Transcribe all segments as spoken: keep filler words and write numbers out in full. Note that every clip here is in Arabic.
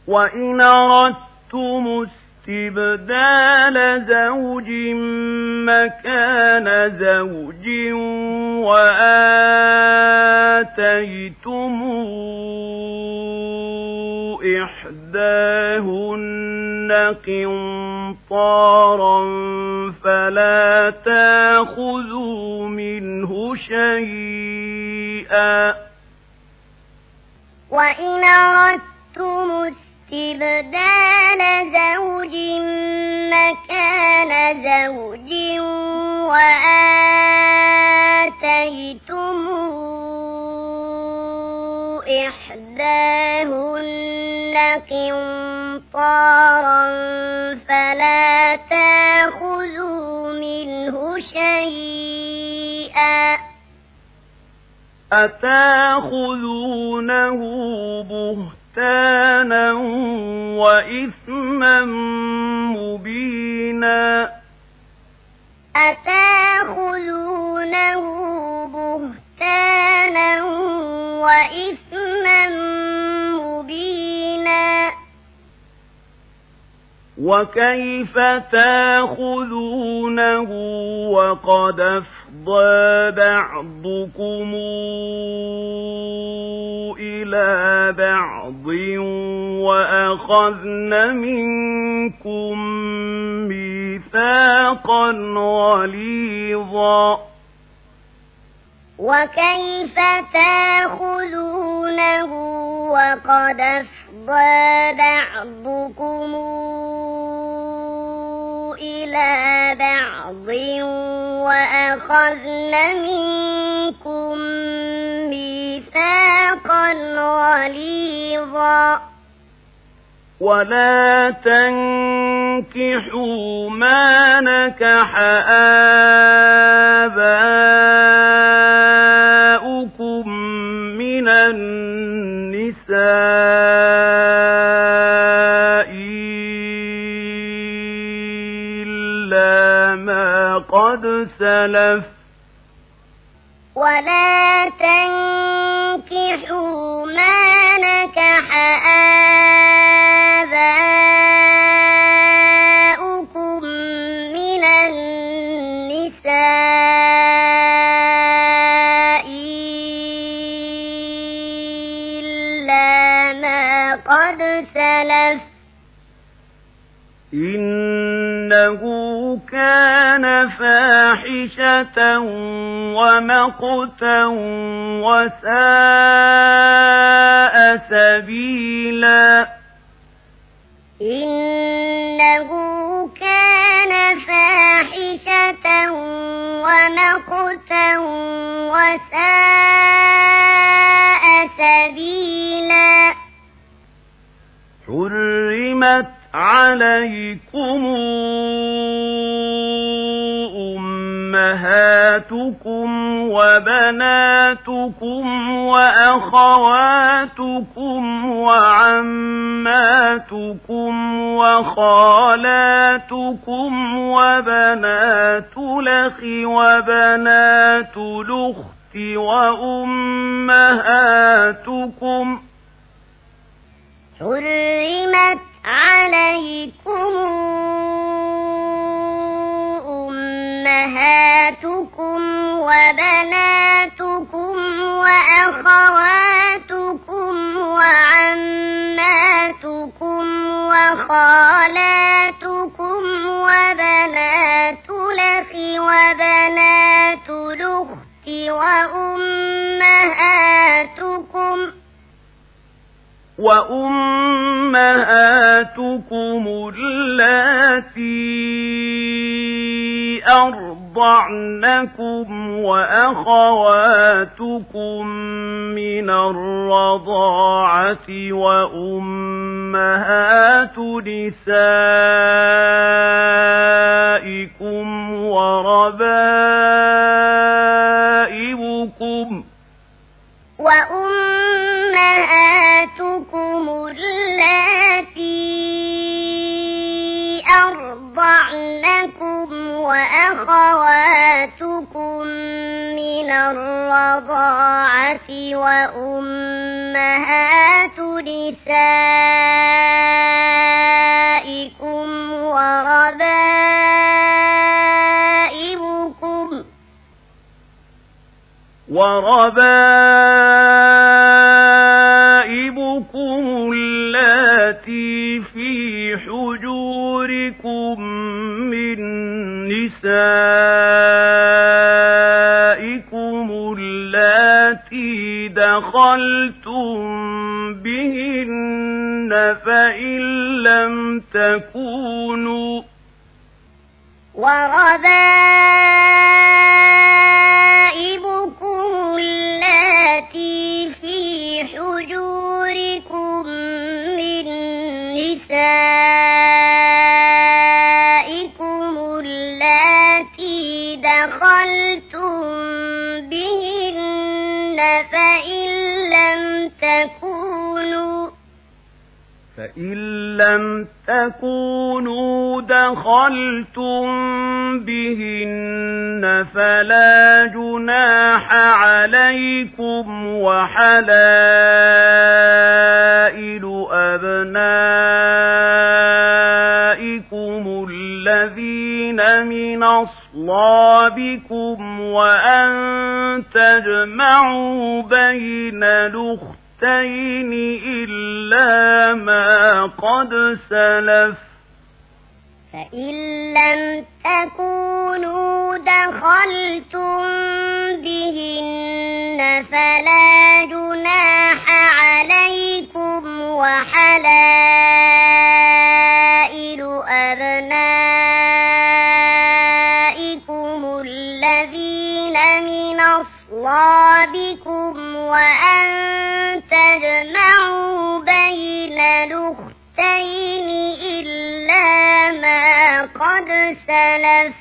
وإن أردتم استبدال زوج مكان زوج وآتيتم إحداهن قنطارا فلا تأخذوا منه شيئا. وإن أردتم استبدال زوج مكان زوج وآتيتم إحداهن قنطارا فلا تأخذوا منه شيئا. أتأخذونه بهتانا وإثما مبينا. أتأخذونه بهتانا وإثما مبينا. وكيف تأخذونه وقد أفضى بعضكم إلى بعض وأخذن منكم ميثاقا غليظا. وكيف تأخذونه وقد أفضى بعضكم إلى بعض وأخذن منكم ميثاقا غليظا. ولا تنكحوا ما نكح آباؤكم من النساء إلا ما قد سلف. ولا تنكحوا ما نكح آباؤكم من النساء إلا ما قد سلف إنه كان فاحشة ومقتا وساء سبيلا. إنه كان فاحشة ومقتا وساء سبيلا. حرمت عليكم أمهاتكم وبناتكم وأخواتكم وعماتكم وخالاتكم وبنات الأخ وبنات الأخت وأمهاتكم. حرمت عليكم أمهاتكم وبناتكم وأخواتكم وعماتكم وخالاتكم وبنات الأخ وبنات الأخت وأمهاتكم وأمهاتكم اللاتي أرضعنكم وأخواتكم من الرضاعة وأمهات نسائكم وربائبكم وأمهاتكم اللاتي أرضعنكم وأخواتكم من الرضاعة وأمهات نسائكم وربائبكم اللاتي في حجوركم من نسائكم اللاتي دخلتم بهن فإن لم تكونوا وربائبكم اللاتي في حجوركم من نسائكم اللاتي دخلتم بهن فإن لم تكونوا فإن لم تكونوا دخلتم بهن فلا جناح عليكم وحلائل أبنائكم الذين من أصلابكم وأن تجمعوا بين الأختين إلا ما قد سلف فإن لم تكونوا دخلتم بهن فلا جناح عليكم وحلائل أبنائكم الذين من أصلابكم وأن تجمعوا بين الأختين إلا ما قد سلف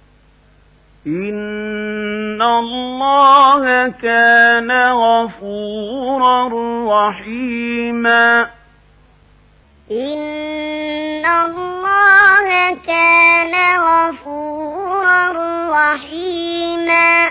إن الله كان غفورا رحيما إن الله كان غفورا رحيما